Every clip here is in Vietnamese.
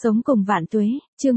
Sống cùng vạn tuế, chương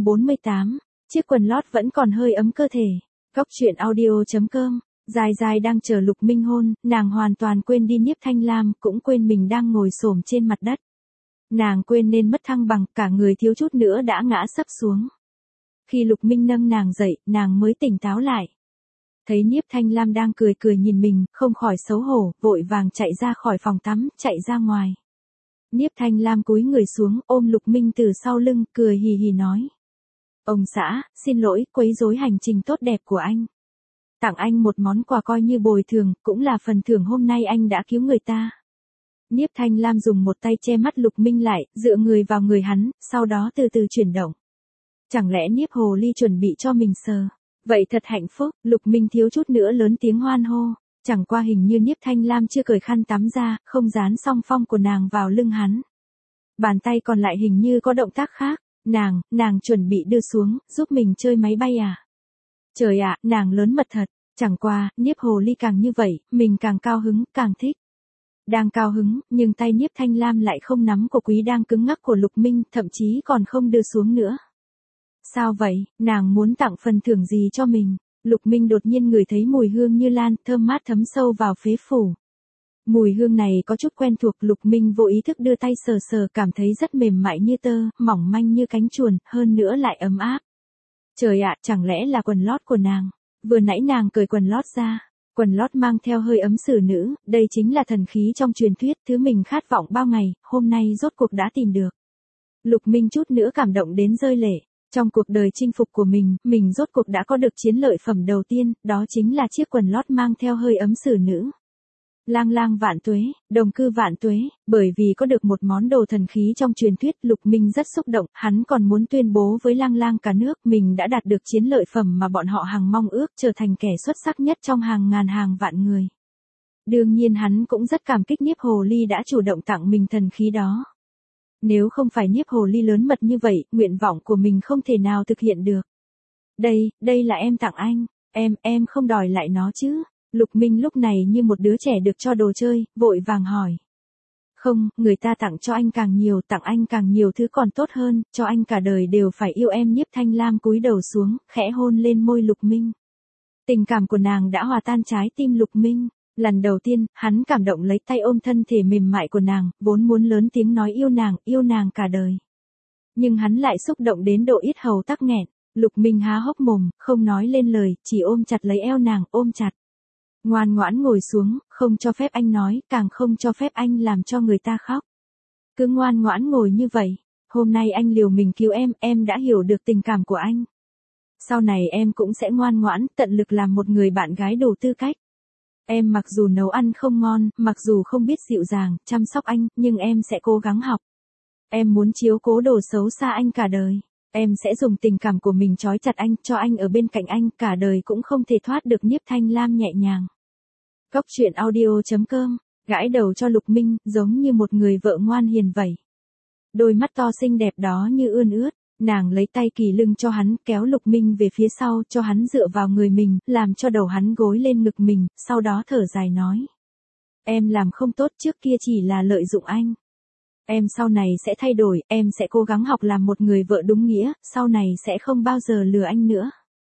148, chiếc quần lót vẫn còn hơi ấm cơ thể. Góc truyện audio.com, dài dài đang chờ Lục Minh hôn, nàng hoàn toàn quên đi Nhiếp Thanh Lam, cũng quên mình đang ngồi xổm trên mặt đất. Nàng quên nên mất thăng bằng, cả người thiếu chút nữa đã ngã sấp xuống. Khi Lục Minh nâng nàng dậy, nàng mới tỉnh táo lại. Thấy Nhiếp Thanh Lam đang cười cười nhìn mình, không khỏi xấu hổ, vội vàng chạy ra khỏi phòng tắm, chạy ra ngoài. Nhiếp Thanh Lam cúi người xuống, ôm Lục Minh từ sau lưng, cười hì hì nói. Ông xã, xin lỗi, quấy rối hành trình tốt đẹp của anh. Tặng anh một món quà coi như bồi thường, cũng là phần thưởng hôm nay anh đã cứu người ta. Nhiếp Thanh Lam dùng một tay che mắt Lục Minh lại, dựa người vào người hắn, sau đó từ từ chuyển động. Chẳng lẽ Nhiếp Hồ Ly chuẩn bị cho mình sờ? Vậy thật hạnh phúc, Lục Minh thiếu chút nữa lớn tiếng hoan hô. Chẳng qua hình như Nhiếp Thanh Lam chưa cởi khăn tắm ra, không dán song phong của nàng vào lưng hắn. Bàn tay còn lại hình như có động tác khác. Nàng chuẩn bị đưa xuống, giúp mình chơi máy bay à? Trời ạ, nàng lớn mật thật. Chẳng qua, Nhiếp Hồ Ly càng như vậy, mình càng cao hứng, càng thích. Đang cao hứng, nhưng tay Nhiếp Thanh Lam lại không nắm cổ quý đang cứng ngắc của Lục Minh, thậm chí còn không đưa xuống nữa. Sao vậy, nàng muốn tặng phần thưởng gì cho mình? Lục Minh đột nhiên ngửi thấy mùi hương như lan, thơm mát thấm sâu vào phế phủ. Mùi hương này có chút quen thuộc, Lục Minh vô ý thức đưa tay sờ sờ, cảm thấy rất mềm mại như tơ, mỏng manh như cánh chuồn, hơn nữa lại ấm áp. Trời ạ, chẳng lẽ là quần lót của nàng? Vừa nãy nàng cởi quần lót ra, quần lót mang theo hơi ấm xử nữ, đây chính là thần khí trong truyền thuyết, thứ mình khát vọng bao ngày, hôm nay rốt cuộc đã tìm được. Lục Minh chút nữa cảm động đến rơi lệ. Trong cuộc đời chinh phục của mình rốt cuộc đã có được chiến lợi phẩm đầu tiên, đó chính là chiếc quần lót mang theo hơi ấm xử nữ. Lang lang vạn tuế, đồng cư vạn tuế, bởi vì có được một món đồ thần khí trong truyền thuyết, Lục Minh rất xúc động, hắn còn muốn tuyên bố với lang lang cả nước mình đã đạt được chiến lợi phẩm mà bọn họ hằng mong ước, trở thành kẻ xuất sắc nhất trong hàng ngàn hàng vạn người. Đương nhiên hắn cũng rất cảm kích Nhiếp Hồ Ly đã chủ động tặng mình thần khí đó. Nếu không phải Nhiếp Hồ Ly lớn mật như vậy, nguyện vọng của mình không thể nào thực hiện được. Đây là em tặng anh, em không đòi lại nó chứ? Lục Minh lúc này như một đứa trẻ được cho đồ chơi, vội vàng hỏi. Không, người ta tặng cho anh càng nhiều thứ còn tốt hơn, cho anh cả đời đều phải yêu em. Nhiếp Thanh Lam cúi đầu xuống, khẽ hôn lên môi Lục Minh. Tình cảm của nàng đã hòa tan trái tim Lục Minh. Lần đầu tiên, hắn cảm động lấy tay ôm thân thể mềm mại của nàng, vốn muốn lớn tiếng nói yêu nàng cả đời. Nhưng hắn lại xúc động đến độ yết hầu tắc nghẹn. Lục Minh há hốc mồm, không nói lên lời, chỉ ôm chặt lấy eo nàng, ôm chặt. Ngoan ngoãn ngồi xuống, không cho phép anh nói, càng không cho phép anh làm cho người ta khóc. Cứ ngoan ngoãn ngồi như vậy, hôm nay anh liều mình cứu em đã hiểu được tình cảm của anh. Sau này em cũng sẽ ngoan ngoãn, tận lực làm một người bạn gái đủ tư cách. Em mặc dù nấu ăn không ngon, mặc dù không biết dịu dàng, chăm sóc anh, nhưng em sẽ cố gắng học. Em muốn chiếu cố đồ xấu xa anh cả đời. Em sẽ dùng tình cảm của mình trói chặt anh, cho anh ở bên cạnh anh, cả đời cũng không thể thoát được. Nhiếp Thanh Lam nhẹ nhàng. Góc truyện audio.com, gãi đầu cho Lục Minh, giống như một người vợ ngoan hiền vậy. Đôi mắt to xinh đẹp đó như ươn ướt, nàng lấy tay kì lưng cho hắn, kéo Lục Minh về phía sau, cho hắn dựa vào người mình, làm cho đầu hắn gối lên ngực mình, sau đó thở dài nói. Em làm không tốt, trước kia chỉ là lợi dụng anh. Em sau này sẽ thay đổi, em sẽ cố gắng học làm một người vợ đúng nghĩa, sau này sẽ không bao giờ lừa anh nữa.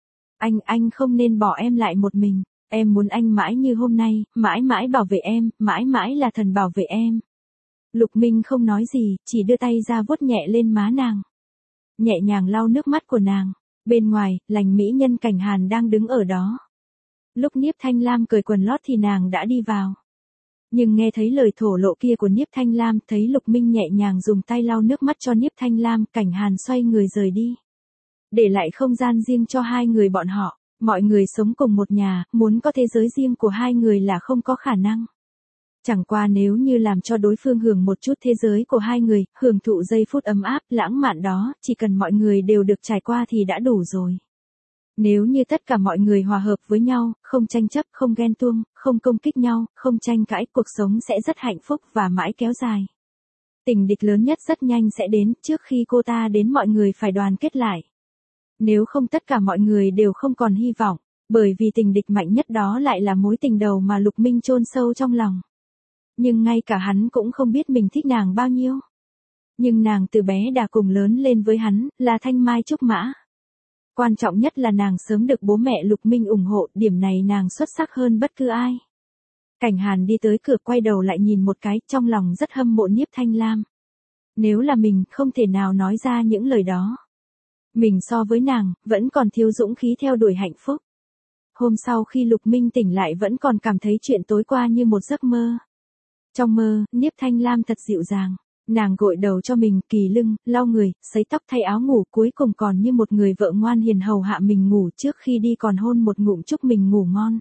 Anh không nên bỏ em lại một mình, em muốn anh mãi như hôm nay, mãi mãi bảo vệ em, mãi mãi là thần bảo vệ em. Lục Minh không nói gì, chỉ đưa tay ra vuốt nhẹ lên má nàng. Nhẹ nhàng lau nước mắt của nàng. Bên ngoài, lành mỹ nhân Cảnh Hàn đang đứng ở đó. Lúc Nhiếp Thanh Lam cởi quần lót thì nàng đã đi vào. Nhưng nghe thấy lời thổ lộ kia của Nhiếp Thanh Lam, thấy Lục Minh nhẹ nhàng dùng tay lau nước mắt cho Nhiếp Thanh Lam, Cảnh Hàn xoay người rời đi. Để lại không gian riêng cho hai người bọn họ. Mọi người sống cùng một nhà, muốn có thế giới riêng của hai người là không có khả năng. Chẳng qua nếu như làm cho đối phương hưởng một chút thế giới của hai người, hưởng thụ giây phút ấm áp, lãng mạn đó, chỉ cần mọi người đều được trải qua thì đã đủ rồi. Nếu như tất cả mọi người hòa hợp với nhau, không tranh chấp, không ghen tuông, không công kích nhau, không tranh cãi, cuộc sống sẽ rất hạnh phúc và mãi kéo dài. Tình địch lớn nhất rất nhanh sẽ đến, trước khi cô ta đến mọi người phải đoàn kết lại. Nếu không tất cả mọi người đều không còn hy vọng, bởi vì tình địch mạnh nhất đó lại là mối tình đầu mà Lục Minh chôn sâu trong lòng. Nhưng ngay cả hắn cũng không biết mình thích nàng bao nhiêu. Nhưng nàng từ bé đã cùng lớn lên với hắn, là thanh mai trúc mã. Quan trọng nhất là nàng sớm được bố mẹ Lục Minh ủng hộ, điểm này nàng xuất sắc hơn bất cứ ai. Cảnh Hàn đi tới cửa quay đầu lại nhìn một cái, trong lòng rất hâm mộ Niếp Thanh Lam. Nếu là mình, không thể nào nói ra những lời đó. Mình so với nàng, vẫn còn thiếu dũng khí theo đuổi hạnh phúc. Hôm sau khi Lục Minh tỉnh lại vẫn còn cảm thấy chuyện tối qua như một giấc mơ. Trong mơ, Niếp Thanh Lam thật dịu dàng. Nàng gội đầu cho mình, kỳ lưng, lau người, sấy tóc thay áo ngủ, cuối cùng còn như một người vợ ngoan hiền hầu hạ mình ngủ, trước khi đi còn hôn một ngụm chúc mình ngủ ngon.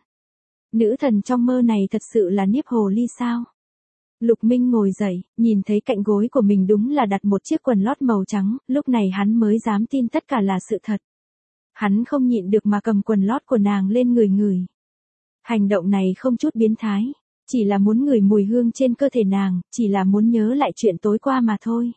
Nữ thần trong mơ này thật sự là Niếp hồ ly sao? Lục Minh ngồi dậy, nhìn thấy cạnh gối của mình đúng là đặt một chiếc quần lót màu trắng, lúc này hắn mới dám tin tất cả là sự thật. Hắn không nhịn được mà cầm quần lót của nàng lên ngửi ngửi. Hành động này không chút biến thái, chỉ là muốn ngửi mùi hương trên cơ thể nàng, chỉ là muốn nhớ lại chuyện tối qua mà thôi.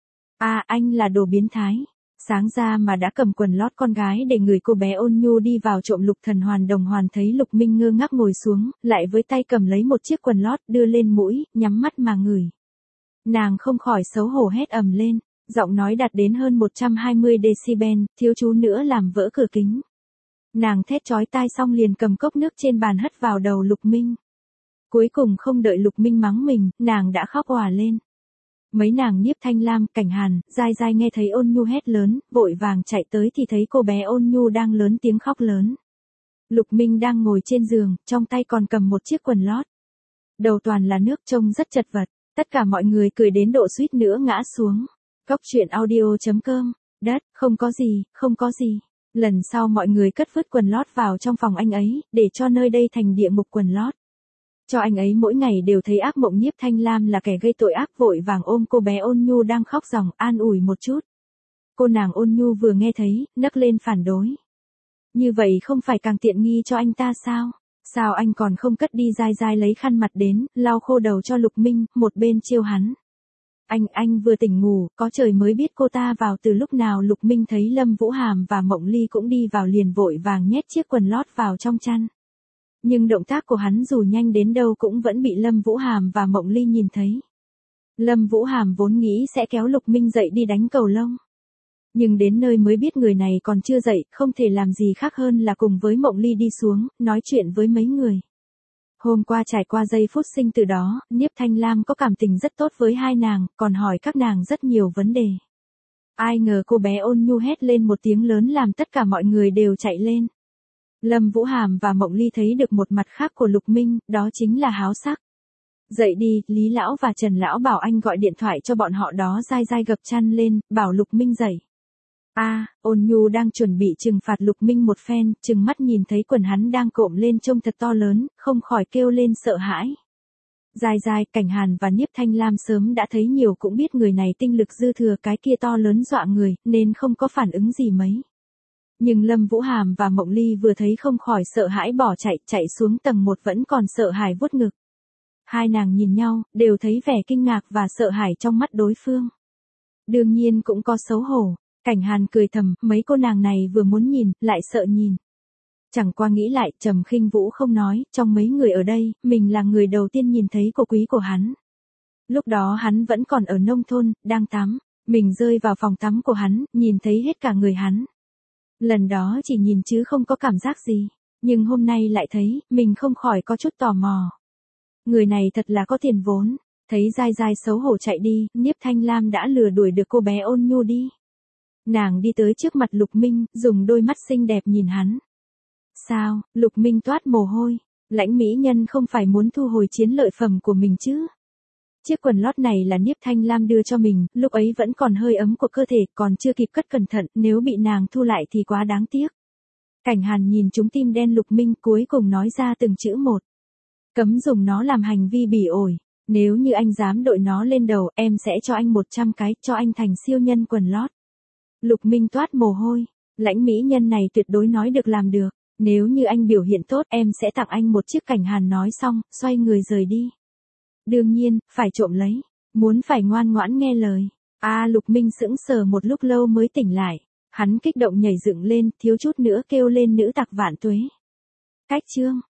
À, anh là đồ biến thái. Sáng ra mà đã cầm quần lót con gái để người cô bé ôn nhu đi vào trộm Lục Thần Hoàn Đồng Hoàn thấy Lục Minh ngơ ngác ngồi xuống, lại với tay cầm lấy một chiếc quần lót đưa lên mũi, nhắm mắt mà ngửi. Nàng không khỏi xấu hổ hét ầm lên, giọng nói đạt đến hơn 120 decibel, thiếu chút nữa làm vỡ cửa kính. Nàng thét chói tai xong liền cầm cốc nước trên bàn hất vào đầu Lục Minh. Cuối cùng không đợi Lục Minh mắng mình, nàng đã khóc òa lên. Mấy nàng Nhiếp Thanh Lam, Cảnh Hàn, Giai Giai nghe thấy Ôn Nhu hét lớn, vội vàng chạy tới thì thấy cô bé Ôn Nhu đang lớn tiếng khóc lớn. Lục Minh đang ngồi trên giường, trong tay còn cầm một chiếc quần lót. Đầu toàn là nước trông rất chật vật, tất cả mọi người cười đến độ suýt nữa ngã xuống. Góc truyện audio.com, đất, không có gì, không có gì. Lần sau mọi người cất vứt quần lót vào trong phòng anh ấy, để cho nơi đây thành địa ngục quần lót. Cho anh ấy mỗi ngày đều thấy ác mộng. Nhiếp Thanh Lam là kẻ gây tội ác vội vàng ôm cô bé Ôn Nhu đang khóc ròng, an ủi một chút. Cô nàng Ôn Nhu vừa nghe thấy, nấc lên phản đối. Như vậy không phải càng tiện nghi cho anh ta sao? Sao anh còn không cất đi? Giai Giai lấy khăn mặt đến, lau khô đầu cho Lục Minh, một bên trêu hắn. Anh vừa tỉnh ngủ, có trời mới biết cô ta vào từ lúc nào. Lục Minh thấy Lâm Vũ Hàm và Mộng Ly cũng đi vào liền vội vàng nhét chiếc quần lót vào trong chăn. Nhưng động tác của hắn dù nhanh đến đâu cũng vẫn bị Lâm Vũ Hàm và Mộng Ly nhìn thấy. Lâm Vũ Hàm vốn nghĩ sẽ kéo Lục Minh dậy đi đánh cầu lông. Nhưng đến nơi mới biết người này còn chưa dậy, không thể làm gì khác hơn là cùng với Mộng Ly đi xuống, nói chuyện với mấy người. Hôm qua trải qua giây phút sinh từ đó, Nhiếp Thanh Lam có cảm tình rất tốt với hai nàng, còn hỏi các nàng rất nhiều vấn đề. Ai ngờ cô bé Ôn Nhu hét lên một tiếng lớn làm tất cả mọi người đều chạy lên. Lâm Vũ Hàm và Mộng Ly thấy được một mặt khác của Lục Minh, đó chính là háo sắc. Dậy đi, Lý Lão và Trần Lão bảo anh gọi điện thoại cho bọn họ đó. Giai Giai gập chăn lên, bảo Lục Minh dậy. Ôn Nhu đang chuẩn bị trừng phạt Lục Minh một phen, trừng mắt nhìn thấy quần hắn đang cộm lên trông thật to lớn, không khỏi kêu lên sợ hãi. Giai Giai, Cảnh Hàn và Nhiếp Thanh Lam sớm đã thấy nhiều cũng biết người này tinh lực dư thừa, cái kia to lớn dọa người, nên không có phản ứng gì mấy. Nhưng Lâm Vũ Hàm và Mộng Ly vừa thấy không khỏi sợ hãi bỏ chạy xuống tầng 1 vẫn còn sợ hãi vuốt ngực. Hai nàng nhìn nhau, đều thấy vẻ kinh ngạc và sợ hãi trong mắt đối phương. Đương nhiên cũng có xấu hổ. Cảnh Hàn cười thầm, mấy cô nàng này vừa muốn nhìn, lại sợ nhìn. Chẳng qua nghĩ lại, Trầm Khinh Vũ không nói, trong mấy người ở đây, mình là người đầu tiên nhìn thấy cô quý của hắn. Lúc đó hắn vẫn còn ở nông thôn, đang tắm. Mình rơi vào phòng tắm của hắn, nhìn thấy hết cả người hắn. Lần đó chỉ nhìn chứ không có cảm giác gì. Nhưng hôm nay lại thấy, mình không khỏi có chút tò mò. Người này thật là có tiền vốn. Thấy Giai Giai xấu hổ chạy đi, Nhiếp Thanh Lam đã lừa đuổi được cô bé Ôn Nhu đi. Nàng đi tới trước mặt Lục Minh, dùng đôi mắt xinh đẹp nhìn hắn. Sao? Lục Minh toát mồ hôi. Lãnh mỹ nhân không phải muốn thu hồi chiến lợi phẩm của mình chứ? Chiếc quần lót này là Nhiếp Thanh Lam đưa cho mình, lúc ấy vẫn còn hơi ấm của cơ thể, còn chưa kịp cất cẩn thận, nếu bị nàng thu lại thì quá đáng tiếc. Cảnh Hàn nhìn trúng tim đen Lục Minh, cuối cùng nói ra từng chữ một. Cấm dùng nó làm hành vi bỉ ổi. Nếu như anh dám đội nó lên đầu, em sẽ cho anh 100 cái, cho anh thành siêu nhân quần lót. Lục Minh toát mồ hôi. Lãnh mỹ nhân này tuyệt đối nói được làm được. Nếu như anh biểu hiện tốt, em sẽ tặng anh một chiếc. Cảnh Hàn nói xong, xoay người rời đi. Đương nhiên, phải trộm lấy. Muốn phải ngoan ngoãn nghe lời. Lục Minh sững sờ một lúc lâu mới tỉnh lại. Hắn kích động nhảy dựng lên, thiếu chút nữa kêu lên nữ tặc vạn tuế. Cách chương.